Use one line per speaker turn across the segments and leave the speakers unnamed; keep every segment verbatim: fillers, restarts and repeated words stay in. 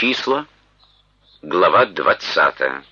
Числа, глава двадцатая.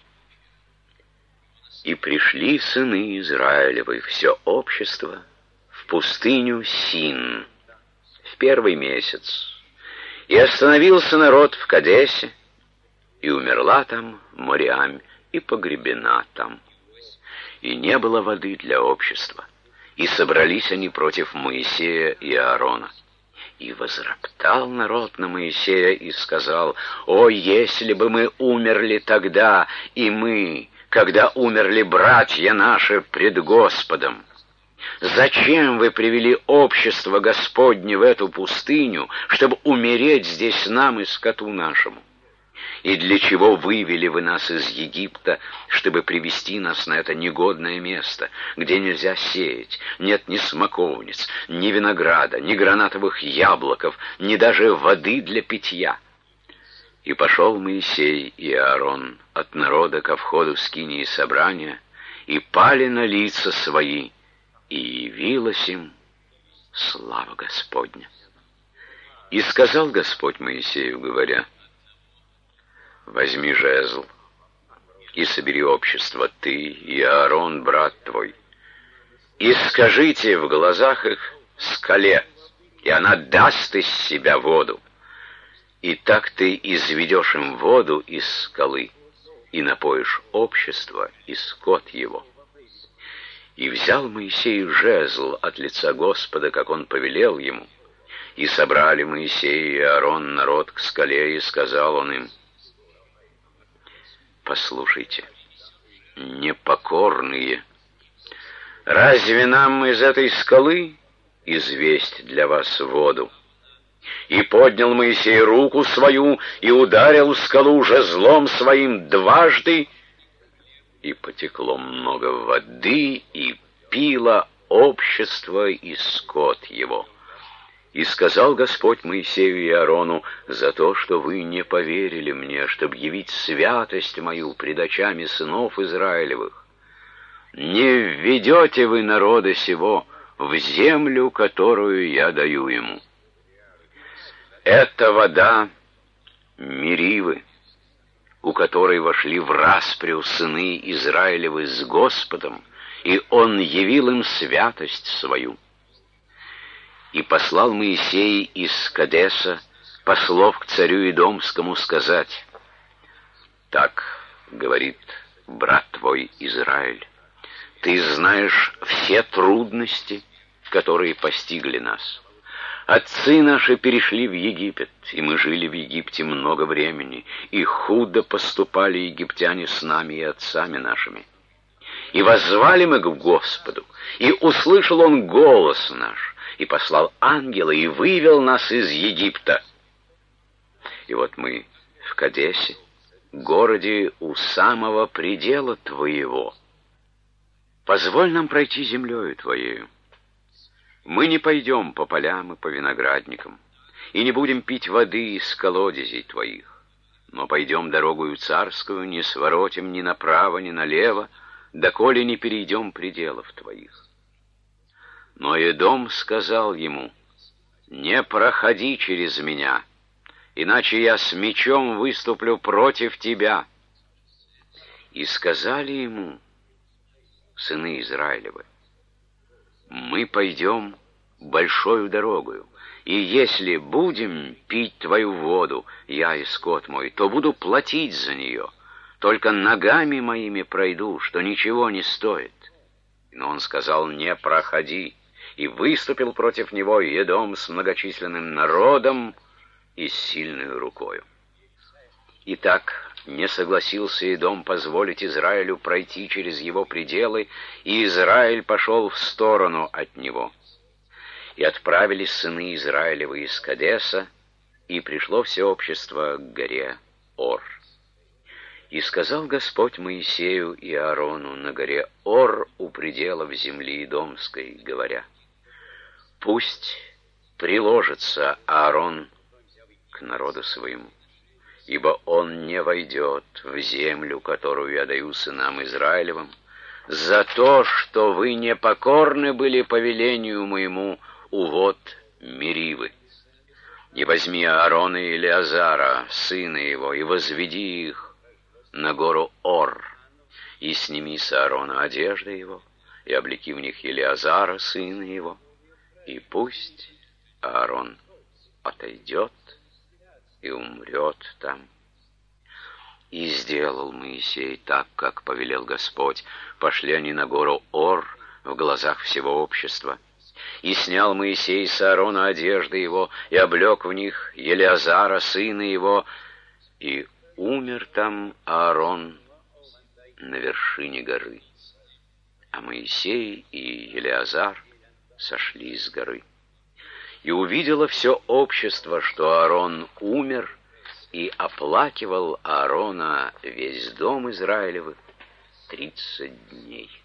И пришли сыны Израилевы, все общество, в пустыню Син в первый месяц. И остановился народ в Кадесе, и умерла там Мириам, и погребена там. И не было воды для общества. И собрались они против Моисея и Аарона. И возроптал народ на Моисея и сказал: «О, если бы мы умерли тогда, и мы, когда умерли братья наши пред Господом! Зачем вы привели общество Господне в эту пустыню, чтобы умереть здесь нам и скоту нашему? И для чего вывели вы нас из Египта, чтобы привести нас на это негодное место, где нельзя сеять, нет ни смоковниц, ни винограда, ни гранатовых яблоков, ни даже воды для питья?» И пошел Моисей и Аарон от народа ко входу скинии собрания, и пали на лица свои, и явилась им слава Господня. И сказал Господь Моисею, говоря: «Возьми жезл и собери общество, ты и Аарон, брат твой, и скажите в глазах их скале, и она даст из себя воду. И так ты изведешь им воду из скалы, и напоишь общество и скот его». И взял Моисей жезл от лица Господа, как он повелел ему, и собрали Моисей и Аарон народ к скале, и сказал он им: «Послушайте, непокорные, разве нам из этой скалы известь для вас воду?» И поднял Моисей руку свою, и ударил скалу жезлом своим дважды, и потекло много воды, и пило общество и скот его. И сказал Господь Моисею и Аарону: «За то, что вы не поверили мне, чтобы явить святость мою пред очами сынов Израилевых, не введете вы народа сего в землю, которую я даю ему. Это вода Меривы, у которой вошли в распрю сыны Израилевы с Господом, и Он явил им святость свою». И послал Моисей из Кадеса послов к царю Идомскому сказать: «Так говорит брат твой Израиль: ты знаешь все трудности, которые постигли нас. Отцы наши перешли в Египет, и мы жили в Египте много времени, и худо поступали египтяне с нами и отцами нашими. И воззвали мы к Господу, и услышал Он голос наш, и послал ангела, и вывел нас из Египта. И вот мы в Кадесе, городе у самого предела Твоего. Позволь нам пройти землею Твоею. Мы не пойдем по полям и по виноградникам, и не будем пить воды из колодезей Твоих, но пойдем дорогою царскую, не своротим ни направо, ни налево, доколе не перейдем пределов Твоих». Но Эдом сказал ему: «Не проходи через меня, иначе я с мечом выступлю против тебя». И сказали ему сыны Израилевы: «Мы пойдем большою дорогою, и если будем пить твою воду, я и скот мой, то буду платить за нее, только ногами моими пройду, что ничего не стоит». Но он сказал: «Не проходи», и выступил против него Едом с многочисленным народом и с сильной рукою. Итак, не согласился Едом позволить Израилю пройти через его пределы, и Израиль пошел в сторону от него. И отправились сыны Израилевы из Кадеса, и пришло все общество к горе Ор. И сказал Господь Моисею и Аарону на горе Ор у пределов земли Идомской, говоря: «Пусть приложится Аарон к народу своему, ибо он не войдет в землю, которую я даю сынам Израилевым, за то, что вы непокорны были повелению моему у вод Меривы. И возьми Аарона и Елеазара, сына его, и возведи их на гору Ор, и сними с Аарона одежды его, и облеки в них Елеазара, сына его, и пусть Аарон отойдет и умрет там. И сделал Моисей так, как повелел Господь. Пошли они на гору Ор в глазах всего общества. И снял Моисей с Аарона одежды его, и облек в них Елеазара, сына его, и умер там Аарон на вершине горы. А Моисей и Елеазар сошли с горы. И увидело все общество, что Аарон умер, и оплакивал Аарона весь дом Израилевых тридцать дней.